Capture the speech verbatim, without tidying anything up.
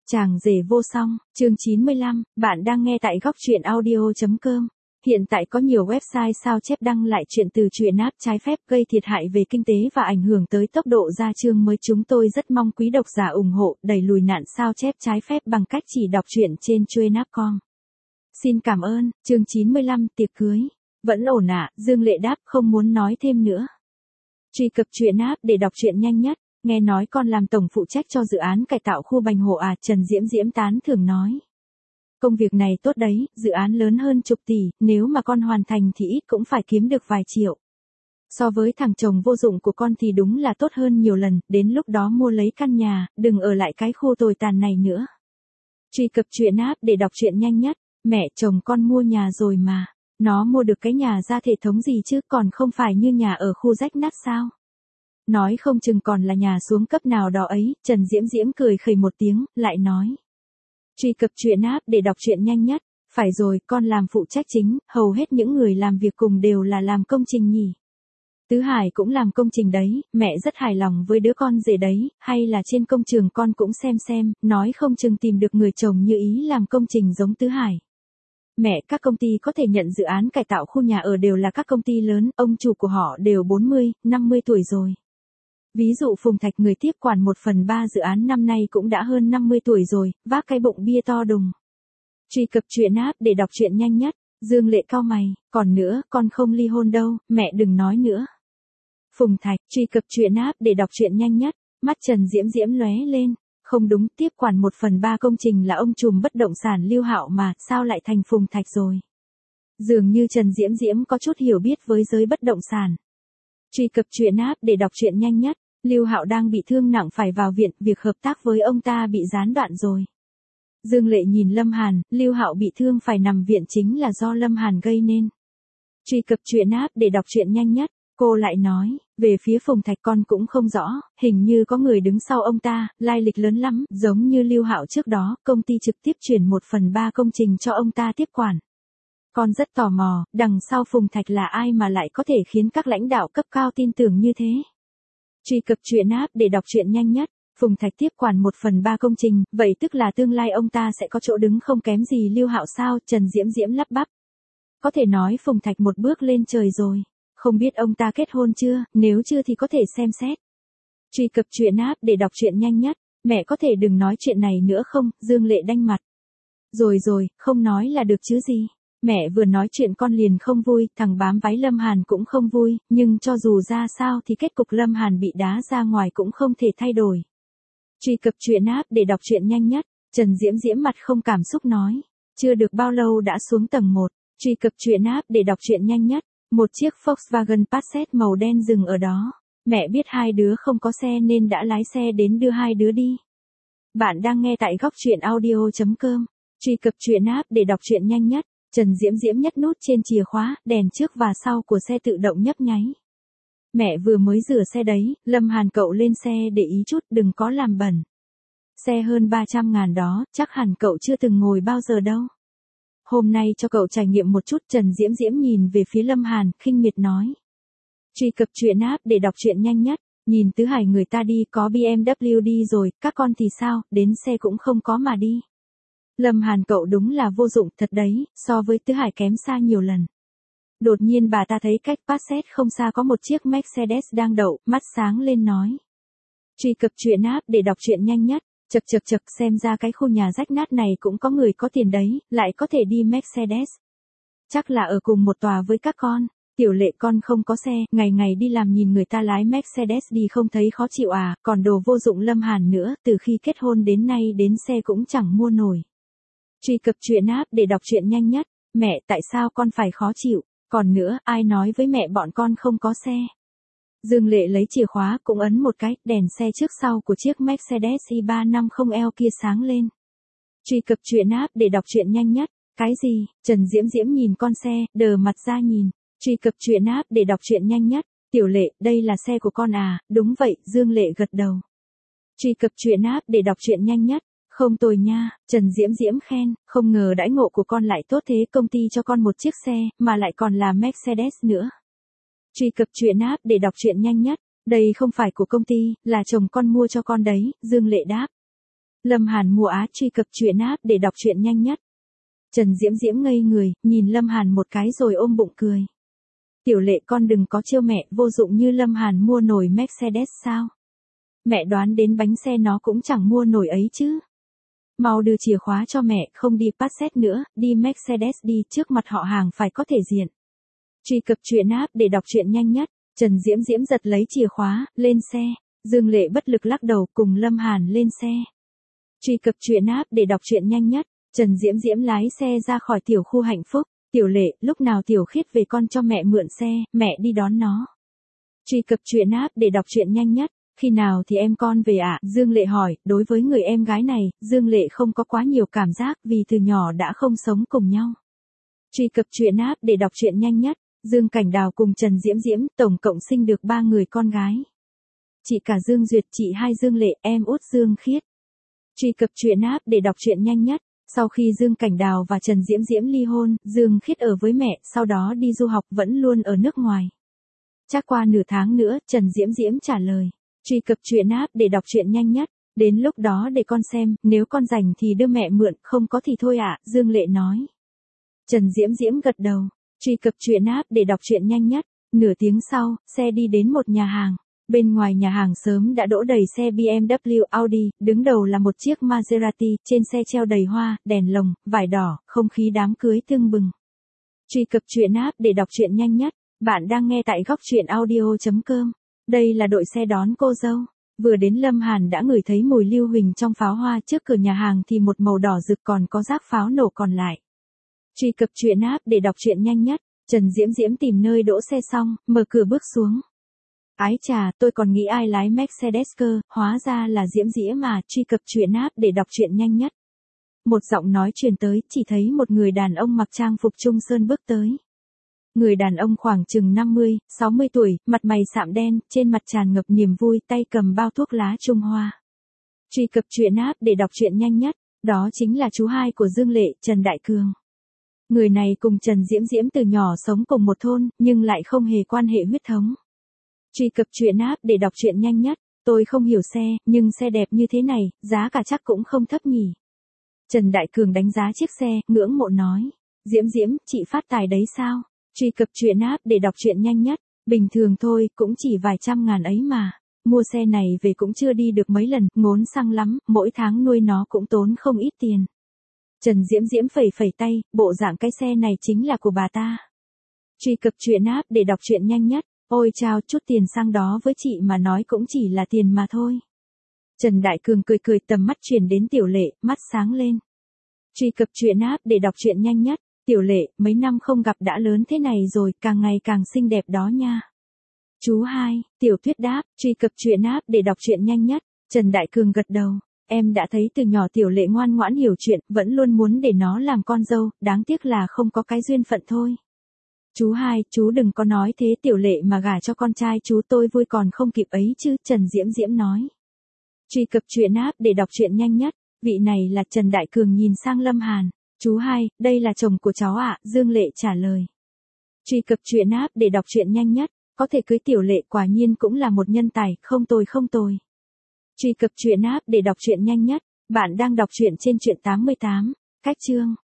Chàng rể vô song, chương chín mươi lăm, bạn đang nghe tại góc truyện audio.com. Hiện tại có nhiều website sao chép đăng lại chuyện từ truyện áp trái phép gây thiệt hại về kinh tế và ảnh hưởng tới tốc độ ra chương mới. Chúng tôi rất mong quý độc giả ủng hộ đẩy lùi nạn sao chép trái phép bằng cách chỉ đọc truyện trên truyện áp chấm com. Xin cảm ơn. Chương chín mươi lăm, tiệc cưới. Vẫn ổn ạ, Dương Lệ đáp, không muốn nói thêm nữa. Truy cập truyện áp để đọc truyện nhanh nhất. Nghe nói con làm tổng phụ trách cho dự án cải tạo khu Bành Hồ à, Trần Diễm Diễm tán thưởng nói. Công việc này tốt đấy, dự án lớn hơn chục tỷ, nếu mà con hoàn thành thì ít cũng phải kiếm được vài triệu. So với thằng chồng vô dụng của con thì đúng là tốt hơn nhiều lần, đến lúc đó mua lấy căn nhà, đừng ở lại cái khu tồi tàn này nữa. Truy cập truyện áp để đọc truyện nhanh nhất. Mẹ chồng con mua nhà rồi mà. Nó mua được cái nhà ra hệ thống gì chứ, còn không phải như nhà ở khu rách nát sao? Nói không chừng còn là nhà xuống cấp nào đó ấy. Trần Diễm Diễm cười khẩy một tiếng, lại nói. Truy cập truyện áp để đọc truyện nhanh nhất. Phải rồi, con làm phụ trách chính, hầu hết những người làm việc cùng đều là làm công trình nhỉ. Tứ Hải cũng làm công trình đấy, mẹ rất hài lòng với đứa con rể đấy, hay là trên công trường con cũng xem xem, nói không chừng tìm được người chồng như ý làm công trình giống Tứ Hải. Mẹ, các công ty có thể nhận dự án cải tạo khu nhà ở đều là các công ty lớn, ông chủ của họ đều bốn mươi, năm mươi tuổi rồi. Ví dụ Phùng Thạch người tiếp quản một phần ba dự án năm nay cũng đã hơn năm mươi tuổi rồi, vác cái bụng bia to đùng. Truy cập truyện áp để đọc truyện nhanh nhất. Dương Lệ cau mày, còn nữa, con không ly hôn đâu, mẹ đừng nói nữa. Phùng Thạch, truy cập truyện áp để đọc truyện nhanh nhất. Mắt Trần Diễm Diễm lóe lên. Không đúng, tiếp quản một phần ba công trình là ông trùm bất động sản Lưu Hạo mà, sao lại thành Phùng Thạch rồi? Dường như Trần Diễm Diễm có chút hiểu biết với giới bất động sản. Truy cập truyện áp để đọc truyện nhanh nhất. Lưu Hạo đang bị thương nặng phải vào viện, việc hợp tác với ông ta bị gián đoạn rồi. Dương Lệ nhìn Lâm Hàn, Lưu Hạo bị thương phải nằm viện chính là do Lâm Hàn gây nên. Truy cập truyện áp để đọc truyện nhanh nhất. Cô lại nói, về phía Phùng Thạch con cũng không rõ, hình như có người đứng sau ông ta, lai lịch lớn lắm, giống như Lưu Hạo trước đó, công ty trực tiếp chuyển một phần ba công trình cho ông ta tiếp quản. Con rất tò mò, đằng sau Phùng Thạch là ai mà lại có thể khiến các lãnh đạo cấp cao tin tưởng như thế. Truy cập truyện áp để đọc truyện nhanh nhất. Phùng Thạch tiếp quản một phần ba công trình, vậy tức là tương lai ông ta sẽ có chỗ đứng không kém gì Lưu Hạo sao? Trần Diễm Diễm lắp bắp. Có thể nói Phùng Thạch một bước lên trời rồi. Không biết ông ta kết hôn chưa, nếu chưa thì có thể xem xét. Truy cập truyện áp để đọc truyện nhanh nhất. Mẹ có thể đừng nói chuyện này nữa không? Dương Lệ đanh mặt. Rồi rồi, không nói là được chứ gì. Mẹ vừa nói chuyện con liền không vui, thằng bám váy Lâm Hàn cũng không vui, nhưng cho dù ra sao thì kết cục Lâm Hàn bị đá ra ngoài cũng không thể thay đổi. Truy cập truyện áp để đọc truyện nhanh nhất. Trần Diễm Diễm mặt không cảm xúc nói. Chưa được bao lâu đã xuống tầng một. Truy cập truyện áp để đọc truyện nhanh nhất. Một chiếc Volkswagen Passat màu đen dừng ở đó. Mẹ biết hai đứa không có xe nên đã lái xe đến đưa hai đứa đi. Bạn đang nghe tại góc truyện audio.com. Truy cập truyện áp để đọc truyện nhanh nhất. Trần Diễm Diễm nhấc nút trên chìa khóa, đèn trước và sau của xe tự động nhấp nháy. Mẹ vừa mới rửa xe đấy, Lâm Hàn cậu lên xe để ý chút, đừng có làm bẩn. Xe hơn ba trăm ngàn đó, chắc hẳn cậu chưa từng ngồi bao giờ đâu. Hôm nay cho cậu trải nghiệm một chút. Trần Diễm Diễm nhìn về phía Lâm Hàn, khinh miệt nói. Truy cập truyện áp để đọc truyện nhanh nhất. Nhìn Tứ Hải người ta đi có bê em vê đi rồi, các con thì sao, đến xe cũng không có mà đi. Lâm Hàn cậu đúng là vô dụng thật đấy, so với Tứ Hải kém xa nhiều lần. Đột nhiên bà ta thấy cách Passat không xa có một chiếc Mercedes đang đậu, mắt sáng lên nói. Truy cập truyện áp để đọc truyện nhanh nhất. Chật chật chật, xem ra cái khu nhà rách nát này cũng có người có tiền đấy, lại có thể đi Mercedes. Chắc là ở cùng một tòa với các con. Tiểu Lệ con không có xe, ngày ngày đi làm nhìn người ta lái Mercedes đi không thấy khó chịu à, còn đồ vô dụng Lâm Hàn nữa, từ khi kết hôn đến nay đến xe cũng chẳng mua nổi. Truy cập truyện áp để đọc truyện nhanh nhất. Mẹ, tại sao con phải khó chịu? Còn nữa, ai nói với mẹ bọn con không có xe? Dương Lệ lấy chìa khóa cũng ấn một cái, đèn xe trước sau của chiếc Mercedes E ba năm mươi L kia sáng lên. Truy cập truyện áp để đọc truyện nhanh nhất. Cái gì? Trần Diễm Diễm nhìn con xe, đờ mặt ra nhìn. Truy cập truyện áp để đọc truyện nhanh nhất. Tiểu Lệ, đây là xe của con à? Đúng vậy, Dương Lệ gật đầu. Truy cập truyện áp để đọc truyện nhanh nhất. Không tồi nha, Trần Diễm Diễm khen, không ngờ đãi ngộ của con lại tốt thế, công ty cho con một chiếc xe, mà lại còn là Mercedes nữa. Truy cập truyện áp để đọc truyện nhanh nhất. Đây không phải của công ty, là chồng con mua cho con đấy. Dương Lệ đáp. Lâm Hàn mua á truy cập truyện app để đọc truyện nhanh nhất. Trần Diễm Diễm ngây người, nhìn Lâm Hàn một cái rồi ôm bụng cười. Tiểu Lệ con đừng có trêu mẹ, vô dụng như Lâm Hàn mua nổi Mercedes sao? Mẹ đoán đến bánh xe nó cũng chẳng mua nổi ấy chứ. Mau đưa chìa khóa cho mẹ, không đi Passat nữa, đi Mercedes đi, trước mặt họ hàng phải có thể diện. Truy cập truyện app để đọc truyện nhanh nhất. Trần Diễm Diễm giật lấy chìa khóa, lên xe. Dương Lệ bất lực lắc đầu cùng Lâm Hàn lên xe. Truy cập truyện app để đọc truyện nhanh nhất. Trần Diễm Diễm lái xe ra khỏi tiểu khu hạnh phúc. Tiểu Lệ, lúc nào Tiểu Khiết về con cho mẹ mượn xe, mẹ đi đón nó. Truy cập truyện app để đọc truyện nhanh nhất. Khi nào thì em con về ạ? À? Dương Lệ hỏi, đối với người em gái này, Dương Lệ không có quá nhiều cảm giác vì từ nhỏ đã không sống cùng nhau. Truy cập truyện app để đọc truyện nhanh nhất. Dương Cảnh Đào cùng Trần Diễm Diễm tổng cộng sinh được ba người con gái. Chị cả Dương Duyệt, chị hai Dương Lệ, em út Dương Khiết. Truy cập truyện app để đọc truyện nhanh nhất. Sau khi Dương Cảnh Đào và Trần Diễm Diễm ly hôn, Dương Khiết ở với mẹ, sau đó đi du học vẫn luôn ở nước ngoài. Chắc qua nửa tháng nữa, Trần Diễm Diễm trả lời. Truy cập truyện app để đọc truyện nhanh nhất. Đến lúc đó để con xem, nếu con rảnh thì đưa mẹ mượn, không có thì thôi ạ, à, Dương Lệ nói. Trần Diễm Diễm gật đầu. Truy cập truyện app để đọc truyện nhanh nhất. Nửa tiếng sau, xe đi đến một nhà hàng. Bên ngoài nhà hàng sớm đã đỗ đầy xe bê em vê, Audi, đứng đầu là một chiếc Maserati, trên xe treo đầy hoa, đèn lồng, vải đỏ, không khí đám cưới tưng bừng. Truy cập truyện app để đọc truyện nhanh nhất. Bạn đang nghe tại góc truyện audio chấm com. Đây là đội xe đón cô dâu. Vừa đến Lâm Hàn đã ngửi thấy mùi lưu huỳnh trong pháo hoa trước cửa nhà hàng thì một màu đỏ rực còn có rác pháo nổ còn lại. Truy cập truyện app để đọc truyện nhanh nhất. Trần Diễm Diễm tìm nơi đỗ xe xong, mở cửa bước xuống. Ái chà, tôi còn nghĩ ai lái Mercedes cơ, hóa ra là Diễm Diễm mà, truy cập truyện app để đọc truyện nhanh nhất. Một giọng nói truyền tới, chỉ thấy một người đàn ông mặc trang phục Trung Sơn bước tới. Người đàn ông khoảng chừng năm mươi, sáu mươi tuổi, mặt mày sạm đen, trên mặt tràn ngập niềm vui, tay cầm bao thuốc lá Trung Hoa. Truy cập truyện app để đọc truyện nhanh nhất, đó chính là chú hai của Dương Lệ, Trần Đại Cường. Người này cùng Trần Diễm Diễm từ nhỏ sống cùng một thôn, nhưng lại không hề quan hệ huyết thống. Truy cập truyện app để đọc truyện nhanh nhất, tôi không hiểu xe, nhưng xe đẹp như thế này, giá cả chắc cũng không thấp nhỉ. Trần Đại Cường đánh giá chiếc xe, ngưỡng mộ nói. Diễm Diễm, chị phát tài đấy sao? Truy cập truyện app để đọc truyện nhanh nhất, bình thường thôi, cũng chỉ vài trăm ngàn ấy mà. Mua xe này về cũng chưa đi được mấy lần, ngốn xăng lắm, mỗi tháng nuôi nó cũng tốn không ít tiền. Trần Diễm Diễm phẩy phẩy tay, bộ dạng cái xe này chính là của bà ta. Truy cập truyện app để đọc truyện nhanh nhất, ôi chao, chút tiền xăng đó với chị mà nói cũng chỉ là tiền mà thôi. Trần Đại Cường cười cười, tầm mắt chuyển đến Tiểu Lệ, mắt sáng lên. Truy cập truyện app để đọc truyện nhanh nhất. Tiểu Lệ, mấy năm không gặp đã lớn thế này rồi, càng ngày càng xinh đẹp đó nha. Chú hai, Tiểu Tuyết đáp, truy cập truyện app để đọc truyện nhanh nhất. Trần Đại Cường gật đầu. Em đã thấy từ nhỏ Tiểu Lệ ngoan ngoãn hiểu chuyện, vẫn luôn muốn để nó làm con dâu, đáng tiếc là không có cái duyên phận thôi. Chú hai, chú đừng có nói thế, Tiểu Lệ mà gả cho con trai chú tôi vui còn không kịp ấy chứ, Trần Diễm Diễm nói. Truy cập truyện app để đọc truyện nhanh nhất. Vị này là Trần Đại Cường nhìn sang Lâm Hàn. Chú hai, đây là chồng của cháu ạ, à, Dương Lệ trả lời. Truy cập truyện app để đọc truyện nhanh nhất, có thể cưới Tiểu Lệ quả nhiên cũng là một nhân tài, không tồi không tồi. Truy cập truyện app để đọc truyện nhanh nhất, bạn đang đọc truyện trên truyện tám mươi tám, cách chương.